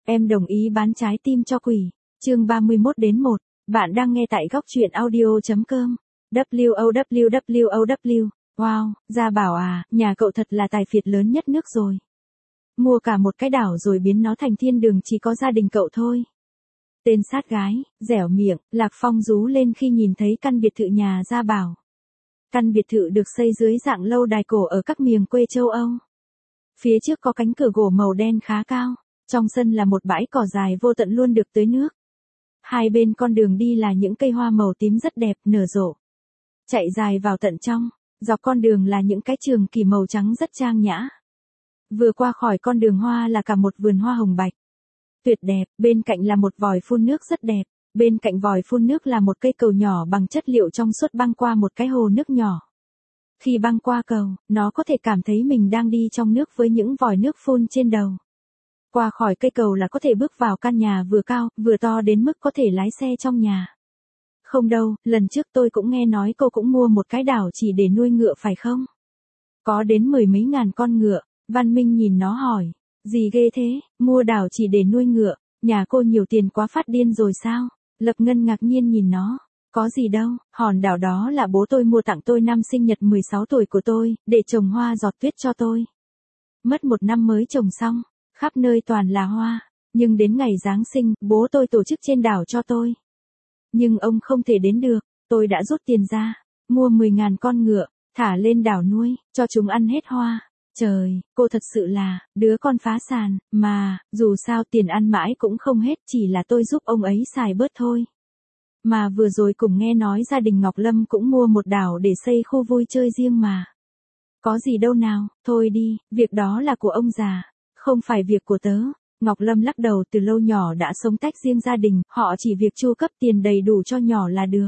Em đồng ý bán trái tim cho quỷ. Chương 31-1. Bạn đang nghe tại góc truyện audio.com. WOWOW. Wow, Gia Bảo à, nhà cậu thật là tài phiệt lớn nhất nước rồi. Mua cả một cái đảo rồi biến nó thành thiên đường chỉ có gia đình cậu thôi. Tên sát gái, dẻo miệng, Lạc Phong rú lên khi nhìn thấy căn biệt thự nhà Gia Bảo. Căn biệt thự được xây dưới dạng lâu đài cổ ở các miền quê châu Âu. Phía trước có cánh cửa gỗ màu đen khá cao, trong sân là một bãi cỏ dài vô tận luôn được tưới nước. Hai bên con đường đi là những cây hoa màu tím rất đẹp, nở rộ. Chạy dài vào tận trong, dọc con đường là những cái trường kỳ màu trắng rất trang nhã. Vừa qua khỏi con đường hoa là cả một vườn hoa hồng bạch. Tuyệt đẹp, bên cạnh là một vòi phun nước rất đẹp, bên cạnh vòi phun nước là một cây cầu nhỏ bằng chất liệu trong suốt băng qua một cái hồ nước nhỏ. Khi băng qua cầu, nó có thể cảm thấy mình đang đi trong nước với những vòi nước phun trên đầu. Qua khỏi cây cầu là có thể bước vào căn nhà vừa cao, vừa to đến mức có thể lái xe trong nhà. Không đâu, lần trước tôi cũng nghe nói cô cũng mua một cái đảo chỉ để nuôi ngựa phải không? Có đến 10 mấy ngàn con ngựa. Văn Minh nhìn nó hỏi. Gì ghê thế, mua đảo chỉ để nuôi ngựa, nhà cô nhiều tiền quá phát điên rồi sao? Lập Ngân ngạc nhiên nhìn nó. Có gì đâu, hòn đảo đó là bố tôi mua tặng tôi năm sinh nhật 16 tuổi của tôi, để trồng hoa giọt tuyết cho tôi. Mất 1 năm mới trồng xong, khắp nơi toàn là hoa, nhưng đến ngày Giáng sinh, bố tôi tổ chức trên đảo cho tôi. Nhưng ông không thể đến được, tôi đã rút tiền ra, mua 10.000 con ngựa, thả lên đảo nuôi, cho chúng ăn hết hoa. Trời, cô thật sự là, đứa con phá sản, mà, dù sao tiền ăn mãi cũng không hết, chỉ là tôi giúp ông ấy xài bớt thôi. Mà vừa rồi cùng nghe nói gia đình Ngọc Lâm cũng mua một đảo để xây khu vui chơi riêng mà. Có gì đâu nào, thôi đi, việc đó là của ông già, không phải việc của tớ. Ngọc Lâm lắc đầu, từ lâu nhỏ đã sống tách riêng gia đình, họ chỉ việc chu cấp tiền đầy đủ cho nhỏ là được.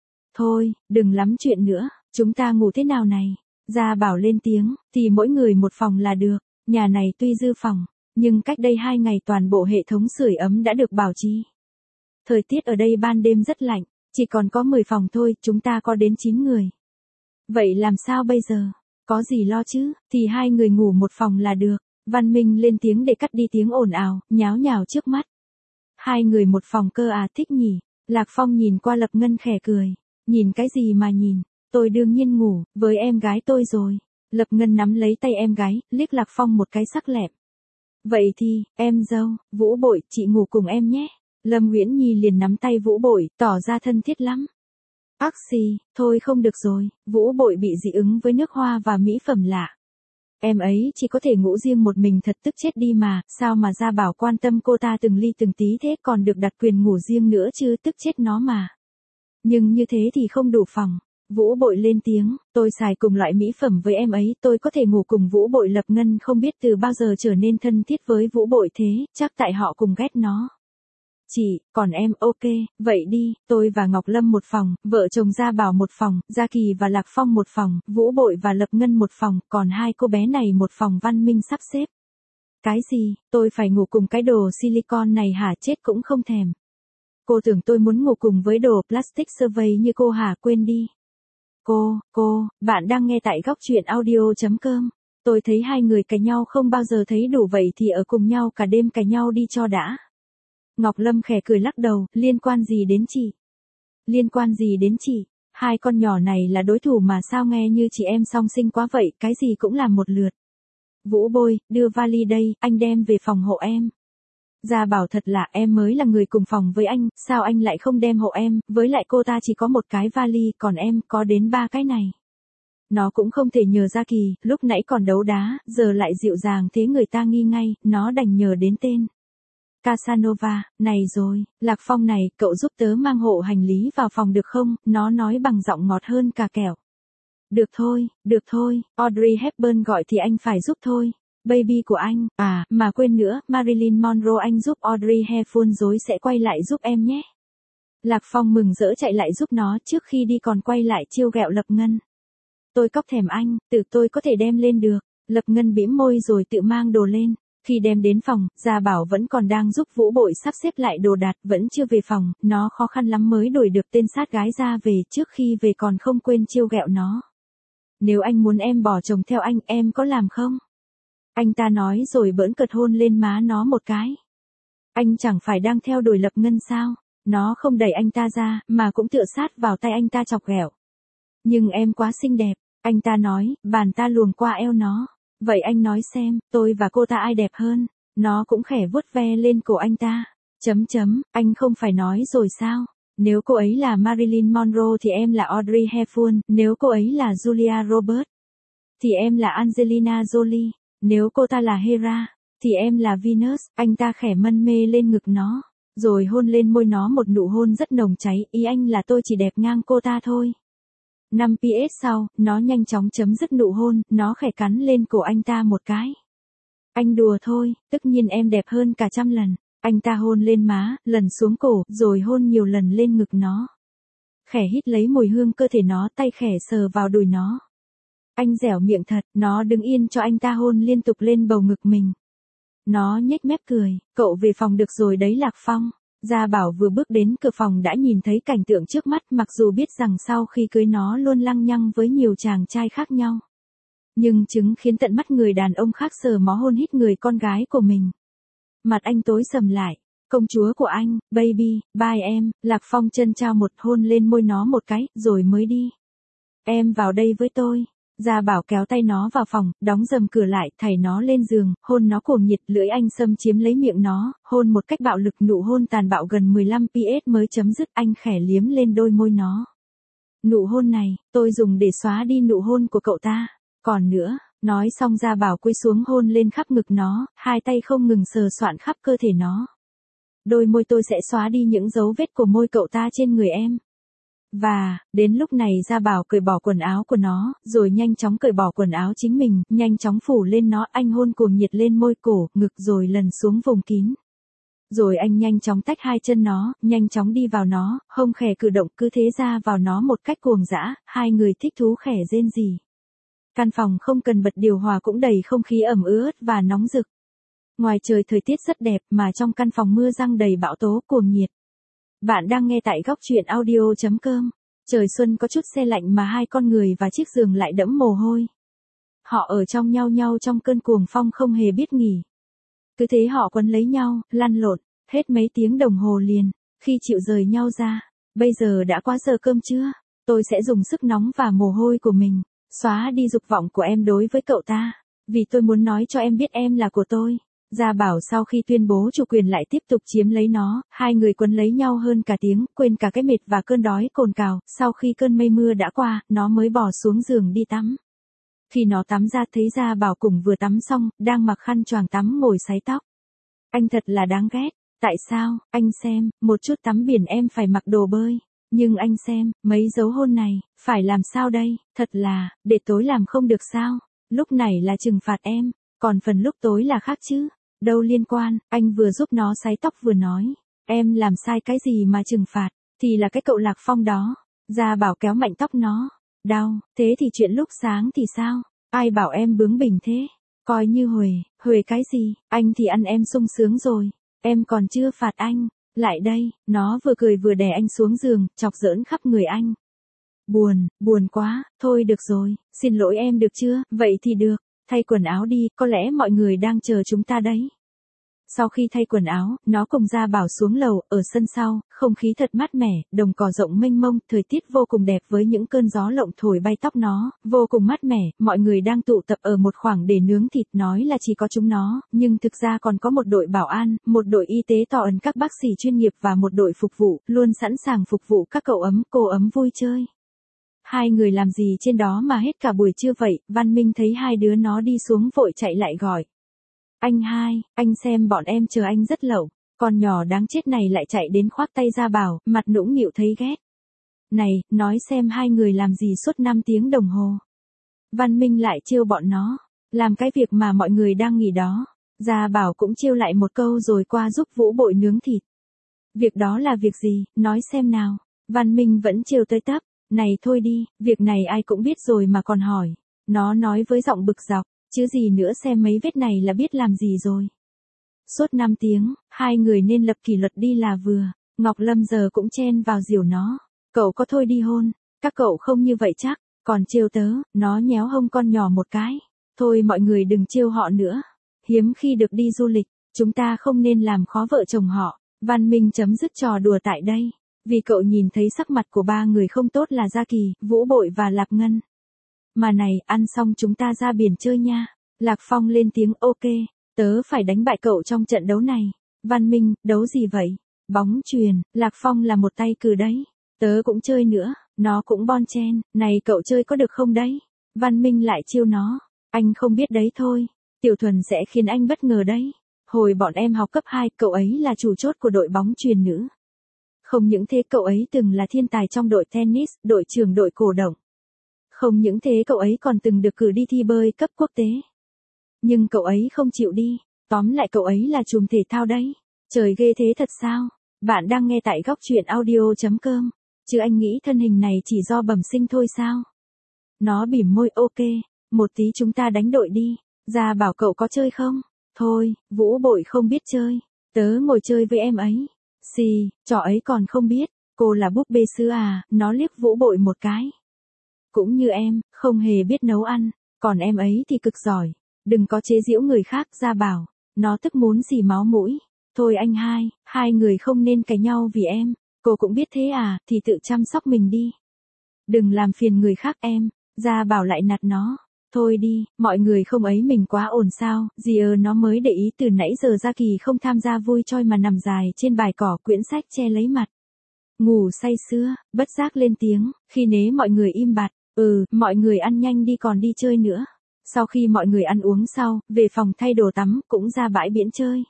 Thôi, đừng lắm chuyện nữa, chúng ta ngủ thế nào này? Gia Bảo lên tiếng, thì mỗi người một phòng là được, nhà này tuy dư phòng, nhưng cách đây 2 ngày toàn bộ hệ thống sưởi ấm đã được bảo trì. Thời tiết ở đây ban đêm rất lạnh, chỉ còn có 10 phòng thôi, chúng ta có đến 9 người. Vậy làm sao bây giờ? Có gì lo chứ, thì 2 người ngủ một phòng là được. Văn Minh lên tiếng để cắt đi tiếng ồn ào, nháo nhào trước mắt. 2 người một phòng cơ à, thích nhỉ? Lạc Phong nhìn qua Lập Ngân khẽ cười. Nhìn cái gì mà nhìn? Tôi đương nhiên ngủ với em gái tôi rồi. Lập Ngân nắm lấy tay em gái, liếc Lạc Phong một cái sắc lẹm. Vậy thì, em dâu, Vũ Bội, chị ngủ cùng em nhé. Lâm Uyển Nhi liền nắm tay Vũ Bội, tỏ ra thân thiết lắm. Ác xì, thôi không được rồi, Vũ Bội bị dị ứng với nước hoa và mỹ phẩm lạ. Em ấy chỉ có thể ngủ riêng một mình, thật tức chết đi mà, sao mà Gia Bảo quan tâm cô ta từng ly từng tí thế, còn được đặt quyền ngủ riêng nữa chứ, tức chết nó mà. Nhưng như thế thì không đủ phòng. Vũ Bội lên tiếng, tôi xài cùng loại mỹ phẩm với em ấy, tôi có thể ngủ cùng Vũ Bội. Lập Ngân không biết từ bao giờ trở nên thân thiết với Vũ Bội thế, chắc tại họ cùng ghét nó. Chị, còn em, ok, vậy đi, tôi và Ngọc Lâm một phòng, vợ chồng Gia Bảo một phòng, Gia Kỳ và Lạc Phong một phòng, Vũ Bội và Lập Ngân một phòng, còn 2 cô bé này một phòng. Văn Minh sắp xếp. Cái gì, tôi phải ngủ cùng cái đồ silicon này hả? Chết cũng không thèm. Cô tưởng tôi muốn ngủ cùng với đồ plastic survey như cô hả? Quên đi. Cô, bạn đang nghe tại góc truyện audio.com. Tôi thấy 2 người cãi nhau không bao giờ thấy đủ, vậy thì ở cùng nhau cả đêm cãi nhau đi cho đã. Ngọc Lâm khẽ cười lắc đầu, liên quan gì đến chị? Liên quan gì đến chị? 2 con nhỏ này là đối thủ mà, sao nghe như chị em song sinh quá vậy, cái gì cũng làm một lượt. Vũ Bôi, đưa vali đây, anh đem về phòng hộ em. Gia Bảo thật lạ, em mới là người cùng phòng với anh, sao anh lại không đem hộ em, với lại cô ta chỉ có một cái vali, còn em có đến 3 cái này. Nó cũng không thể nhờ Gia Kỳ, lúc nãy còn đấu đá, giờ lại dịu dàng thế người ta nghi ngay, nó đành nhờ đến tên Casanova. Này rồi, Lạc Phong này, cậu giúp tớ mang hộ hành lý vào phòng được không? Nó nói bằng giọng ngọt hơn cả kẹo. Được thôi, Audrey Hepburn gọi thì anh phải giúp thôi. Baby của anh, à, mà quên nữa, Marilyn Monroe, anh giúp Audrey Hepburn rồi sẽ quay lại giúp em nhé. Lạc Phong mừng rỡ chạy lại giúp nó, trước khi đi còn quay lại trêu ghẹo Lập Ngân. Tôi cóc thèm anh, tự tôi có thể đem lên được. Lập Ngân bĩm môi rồi tự mang đồ lên. Khi đem đến phòng, Gia Bảo vẫn còn đang giúp Vũ Bội sắp xếp lại đồ đạc, vẫn chưa về phòng, nó khó khăn lắm mới đuổi được tên sát gái ra về, trước khi về còn không quên trêu ghẹo nó. Nếu anh muốn em bỏ chồng theo anh, em có làm không? Anh ta nói rồi bỡn cợt hôn lên má nó một cái. Anh chẳng phải đang theo đuổi Lập Ngân sao? Nó không đẩy anh ta ra, mà cũng tựa sát vào tay anh ta chọc ghẹo. Nhưng em quá xinh đẹp, anh ta nói, bàn ta luồn qua eo nó. Vậy anh nói xem, tôi và cô ta ai đẹp hơn? Nó cũng khẽ vuốt ve lên cổ anh ta. Anh không phải nói rồi sao? Nếu cô ấy là Marilyn Monroe thì em là Audrey Hepburn, nếu cô ấy là Julia Roberts thì em là Angelina Jolie, nếu cô ta là Hera thì em là Venus. Anh ta khẽ mân mê lên ngực nó, rồi hôn lên môi nó một nụ hôn rất nồng cháy, ý anh là tôi chỉ đẹp ngang cô ta thôi. 5 PS sau, nó nhanh chóng chấm dứt nụ hôn, nó khẽ cắn lên cổ anh ta một cái. Anh đùa thôi, tất nhiên em đẹp hơn cả 100 lần. Anh ta hôn lên má, lần xuống cổ, rồi hôn nhiều lần lên ngực nó. Khẽ hít lấy mùi hương cơ thể nó, tay khẽ sờ vào đùi nó. Anh dẻo miệng thật, nó đứng yên cho anh ta hôn liên tục lên bầu ngực mình. Nó nhếch mép cười, cậu về phòng được rồi đấy Lạc Phong. Gia Bảo vừa bước đến cửa phòng đã nhìn thấy cảnh tượng trước mắt, mặc dù biết rằng sau khi cưới nó luôn lăng nhăng với nhiều chàng trai khác nhau. Nhưng chứng khiến tận mắt người đàn ông khác sờ mó hôn hít người con gái của mình. Mặt anh tối sầm lại, công chúa của anh, baby, bye em. Lạc Phong chân trao một hôn lên môi nó một cái, rồi mới đi. Em vào đây với tôi. Gia Bảo kéo tay nó vào phòng, đóng rầm cửa lại, thảy nó lên giường, hôn nó cuồng nhiệt, lưỡi anh xâm chiếm lấy miệng nó, hôn một cách bạo lực, nụ hôn tàn bạo gần 15 PS mới chấm dứt, anh khẽ liếm lên đôi môi nó. Nụ hôn này, tôi dùng để xóa đi nụ hôn của cậu ta. Còn nữa, nói xong Gia Bảo cúi xuống hôn lên khắp ngực nó, hai tay không ngừng sờ soạn khắp cơ thể nó. Đôi môi tôi sẽ xóa đi những dấu vết của môi cậu ta trên người em. Và, đến lúc này Gia Bảo cởi bỏ quần áo của nó, rồi nhanh chóng cởi bỏ quần áo chính mình, nhanh chóng phủ lên nó, anh hôn cuồng nhiệt lên môi cổ, ngực rồi lần xuống vùng kín. Rồi anh nhanh chóng tách hai chân nó, nhanh chóng đi vào nó, hông khẽ cử động, cứ thế ra vào nó một cách cuồng dã, hai người thích thú khẽ rên rỉ. Căn phòng không cần bật điều hòa cũng đầy không khí ẩm ướt và nóng rực. Ngoài trời thời tiết rất đẹp mà trong căn phòng mưa giăng đầy bão tố cuồng nhiệt. Bạn đang nghe tại góc truyện audio.com. Trời xuân có chút se lạnh mà hai con người và chiếc giường lại đẫm mồ hôi. Họ ở trong nhau trong cơn cuồng phong không hề biết nghỉ. Cứ thế họ quấn lấy nhau, lăn lộn, hết mấy tiếng đồng hồ liền, khi chịu rời nhau ra. Bây giờ đã qua giờ cơm trưa, tôi sẽ dùng sức nóng và mồ hôi của mình, xóa đi dục vọng của em đối với cậu ta. Vì tôi muốn nói cho em biết em là của tôi. Gia Bảo sau khi tuyên bố chủ quyền lại tiếp tục chiếm lấy nó, hai người quấn lấy nhau hơn cả tiếng, quên cả cái mệt và cơn đói cồn cào, sau khi cơn mây mưa đã qua, nó mới bỏ xuống giường đi tắm. Khi nó tắm ra thấy Gia Bảo cùng vừa tắm xong, đang mặc khăn choàng tắm ngồi sấy tóc. Anh thật là đáng ghét, tại sao, anh xem, một chút tắm biển em phải mặc đồ bơi. Nhưng anh xem, mấy dấu hôn này, phải làm sao đây, thật là, để tối làm không được sao, lúc này là trừng phạt em, còn phần lúc tối là khác chứ. Đâu liên quan, anh vừa giúp nó sấy tóc vừa nói. Em làm sai cái gì mà trừng phạt, thì là cái cậu Lạc Phong đó. Gia Bảo kéo mạnh tóc nó. Đau, thế thì chuyện lúc sáng thì sao? Ai bảo em bướng bỉnh thế? Coi như huề cái gì, anh thì ăn em sung sướng rồi. Em còn chưa phạt anh. Lại đây, nó vừa cười vừa đè anh xuống giường, chọc giỡn khắp người anh. Buồn quá, thôi được rồi, xin lỗi em được chưa? Vậy thì được. Thay quần áo đi, có lẽ mọi người đang chờ chúng ta đấy. Sau khi thay quần áo, nó cùng Gia Bảo xuống lầu, ở sân sau, không khí thật mát mẻ, đồng cỏ rộng mênh mông, thời tiết vô cùng đẹp với những cơn gió lộng thổi bay tóc nó, vô cùng mát mẻ, mọi người đang tụ tập ở một khoảng để nướng thịt, nói là chỉ có chúng nó, nhưng thực ra còn có một đội bảo an, một đội y tế to ấn các bác sĩ chuyên nghiệp và một đội phục vụ, luôn sẵn sàng phục vụ các cậu ấm, cô ấm vui chơi. Hai người làm gì trên đó mà hết cả buổi trưa vậy, Văn Minh thấy hai đứa nó đi xuống vội chạy lại gọi. Anh hai, anh xem bọn em chờ anh rất lâu, con nhỏ đáng chết này lại chạy đến khoác tay Gia Bảo, mặt nũng nịu thấy ghét. Này, nói xem hai người làm gì suốt 5 tiếng đồng hồ. Văn Minh lại trêu bọn nó, làm cái việc mà mọi người đang nghỉ đó. Gia Bảo cũng trêu lại một câu rồi qua giúp Vũ Bội nướng thịt. Việc đó là việc gì, nói xem nào. Văn Minh vẫn trêu tới tấp. Này thôi đi, việc này ai cũng biết rồi mà còn hỏi. Nó nói với giọng bực dọc, chứ gì nữa xem mấy vết này là biết làm gì rồi. Suốt 5 tiếng, hai người nên lập kỷ luật đi là vừa. Ngọc Lâm giờ cũng chen vào dìu nó. Cậu có thôi đi hôn, các cậu không như vậy chắc, còn trêu tớ, nó nhéo hông con nhỏ một cái. Thôi mọi người đừng trêu họ nữa. Hiếm khi được đi du lịch, Chúng ta không nên làm khó vợ chồng họ. Văn Minh chấm dứt trò đùa tại đây. Vì cậu nhìn thấy sắc mặt của ba người không tốt là Gia Kỳ, Vũ Bội và Lạc Ngân. Mà này, ăn xong chúng ta ra biển chơi nha. Lạc Phong lên tiếng ok, tớ phải đánh bại cậu trong trận đấu này. Văn Minh, đấu gì vậy? Bóng chuyền, Lạc Phong là một tay cừ đấy. Tớ cũng chơi nữa, nó cũng bon chen, này cậu chơi có được không đấy? Văn Minh lại chiêu nó, anh không biết đấy thôi. Tiểu Thuần sẽ khiến anh bất ngờ đấy. Hồi bọn em học cấp 2, cậu ấy là chủ chốt của đội bóng chuyền nữ. Không những thế cậu ấy từng là thiên tài trong đội tennis, đội trưởng đội cổ động. Không những thế cậu ấy còn từng được cử đi thi bơi cấp quốc tế. Nhưng cậu ấy không chịu đi, tóm lại cậu ấy là trùm thể thao đấy. Trời ghê thế thật sao? Bạn đang nghe tại góc truyện audio.com. Chứ anh nghĩ thân hình này chỉ do bẩm sinh thôi sao? Nó bỉm môi ok, một tí chúng ta đánh đội đi. Gia Bảo cậu có chơi không? Thôi, Vũ Bội không biết chơi. Tớ ngồi chơi với em ấy. Xì, trò ấy còn không biết. Cô là búp bê sứ à, nó liếc Vũ Bội một cái. Cũng như em, không hề biết nấu ăn. Còn em ấy thì cực giỏi. Đừng có chế giễu người khác, Gia Bảo. Nó tức muốn xì máu mũi. Thôi anh hai người không nên cãi nhau vì em. Cô cũng biết thế à, thì tự chăm sóc mình đi. Đừng làm phiền người khác em. Gia Bảo lại nạt nó. Thôi đi, mọi người không ấy mình quá ổn sao, nó mới để ý từ nãy giờ Gia Kỳ không tham gia vui choi mà nằm dài trên bài cỏ quyển sách che lấy mặt. Ngủ say sưa, bất giác lên tiếng, khi nế mọi người im bặt, mọi người ăn nhanh đi còn đi chơi nữa. Sau khi mọi người ăn uống sau, về phòng thay đồ tắm, cũng ra bãi biển chơi.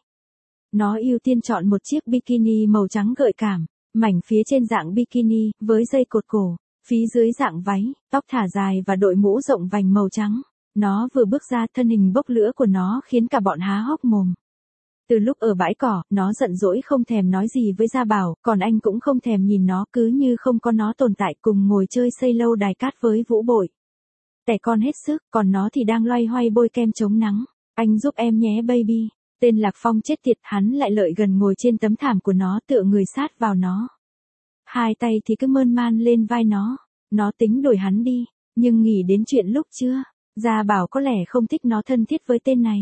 Nó ưu tiên chọn một chiếc bikini màu trắng gợi cảm, mảnh phía trên dạng bikini, với dây cột cổ. Phía dưới dạng váy, tóc thả dài và đội mũ rộng vành màu trắng. Nó vừa bước ra thân hình bốc lửa của nó khiến cả bọn há hốc mồm. Từ lúc ở bãi cỏ, nó giận dỗi không thèm nói gì với Gia Bảo, còn anh cũng không thèm nhìn nó cứ như không có nó tồn tại cùng ngồi chơi xây lâu đài cát với Vũ Bội. Tẻ con hết sức, còn nó thì đang loay hoay bôi kem chống nắng. Anh giúp em nhé baby. Tên Lạc Phong chết tiệt hắn lại lợi gần ngồi trên tấm thảm của nó tựa người sát vào nó. Hai tay thì cứ mơn man lên vai nó. Nó tính đuổi hắn đi, nhưng nghĩ đến chuyện lúc trưa, Gia Bảo có lẽ không thích nó thân thiết với tên này.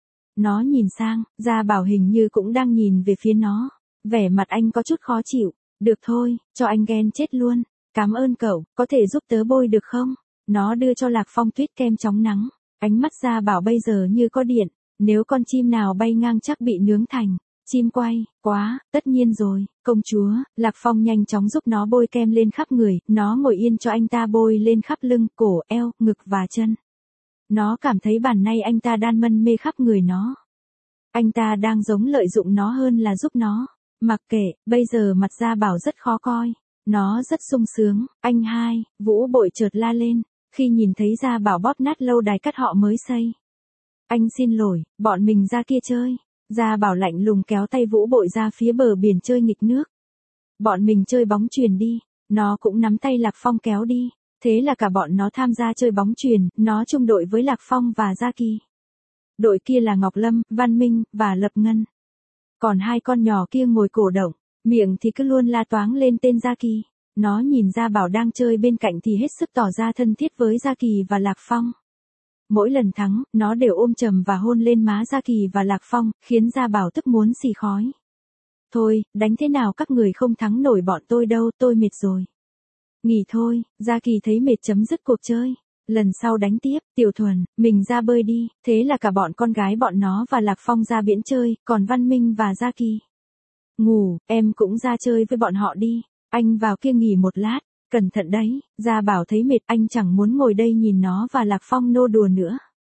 Nó nhìn sang, Gia Bảo hình như cũng đang nhìn về phía nó. Vẻ mặt anh có chút khó chịu. Được thôi, cho anh ghen chết luôn. Cảm ơn cậu, có thể giúp tớ bôi được không? Nó đưa cho Lạc Phong tuyết kem chống nắng. Ánh mắt Gia Bảo bây giờ như có điện. Nếu con chim nào bay ngang chắc bị nướng thành. Chim quay, quá, tất nhiên rồi, công chúa. Lạc Phong nhanh chóng giúp nó bôi kem lên khắp người, nó ngồi yên cho anh ta bôi lên khắp lưng, cổ, eo, ngực và chân. Nó cảm thấy bản nay anh ta đan mân mê khắp người nó. Anh ta đang giống lợi dụng nó hơn là giúp nó. Mặc kệ, bây giờ mặt Gia Bảo rất khó coi. Nó rất sung sướng, anh hai, Vũ Bội chợt la lên, khi nhìn thấy Gia Bảo bóp nát lâu đài cát họ mới xây. Anh xin lỗi, bọn mình ra kia chơi. Gia Bảo lạnh lùng kéo tay Vũ Bội ra phía bờ biển chơi nghịch nước. Bọn mình chơi bóng chuyền đi. Nó cũng nắm tay Lạc Phong kéo đi. Thế là cả bọn nó tham gia chơi bóng chuyền, nó chung đội với Lạc Phong và Gia Kỳ. Đội kia là Ngọc Lâm, Văn Minh, và Lập Ngân. Còn hai con nhỏ kia ngồi cổ động, miệng thì cứ luôn la toáng lên tên Gia Kỳ. Nó nhìn Gia Bảo đang chơi bên cạnh thì hết sức tỏ ra thân thiết với Gia Kỳ và Lạc Phong. Mỗi lần thắng, nó đều ôm chầm và hôn lên má Gia Kỳ và Lạc Phong, khiến Gia Bảo tức muốn xì khói. Thôi, đánh thế nào các người không thắng nổi bọn tôi đâu, tôi mệt rồi. Nghỉ thôi, Gia Kỳ thấy mệt chấm dứt cuộc chơi. Lần sau đánh tiếp, Tiểu Thuần, mình ra bơi đi. Thế là cả bọn con gái bọn nó và Lạc Phong ra biển chơi, còn Văn Minh và Gia Kỳ ngủ, em cũng ra chơi với bọn họ đi. Anh vào kia nghỉ một lát. Cẩn thận đấy, Gia Bảo thấy mệt, anh chẳng muốn ngồi đây nhìn nó và Lạc Phong nô đùa nữa.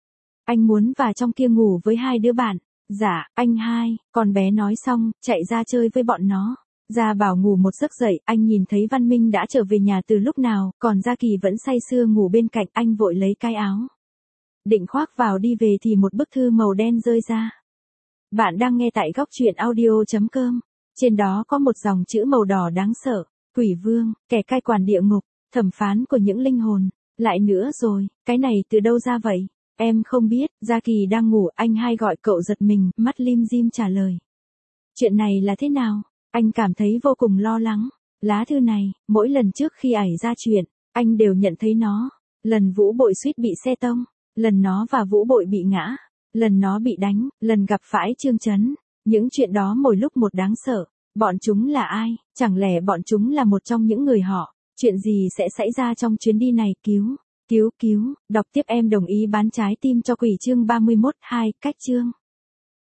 Anh muốn vào trong kia ngủ với hai đứa bạn. Dạ, anh hai, con bé nói xong, chạy ra chơi với bọn nó. Gia Bảo ngủ một giấc dậy, anh nhìn thấy Văn Minh đã trở về nhà từ lúc nào, còn Gia Kỳ vẫn say sưa ngủ bên cạnh, anh vội lấy cái áo. Định khoác vào đi về thì một bức thư màu đen rơi ra. Bạn đang nghe tại góc truyện audio.com. Trên đó có một dòng chữ màu đỏ đáng sợ. Quỷ vương, kẻ cai quản địa ngục, thẩm phán của những linh hồn. Lại nữa rồi, cái này từ đâu ra vậy? Em không biết, Gia Kỳ đang ngủ, anh hai gọi cậu giật mình, mắt lim dim trả lời. Chuyện này là thế nào? Anh cảm thấy vô cùng lo lắng. Lá thư này, mỗi lần trước khi xảy ra chuyện, anh đều nhận thấy nó. Lần Vũ Bội suýt bị xe tông, lần nó và Vũ Bội bị ngã, lần nó bị đánh, lần gặp phải Trương Chấn. Những chuyện đó mỗi lúc một đáng sợ. Bọn chúng là ai? Chẳng lẽ bọn chúng là một trong những người họ? Chuyện gì sẽ xảy ra trong chuyến đi này? Cứu, cứu, cứu. Đọc tiếp em đồng ý bán trái tim cho quỷ chương 31, 2, cách chương.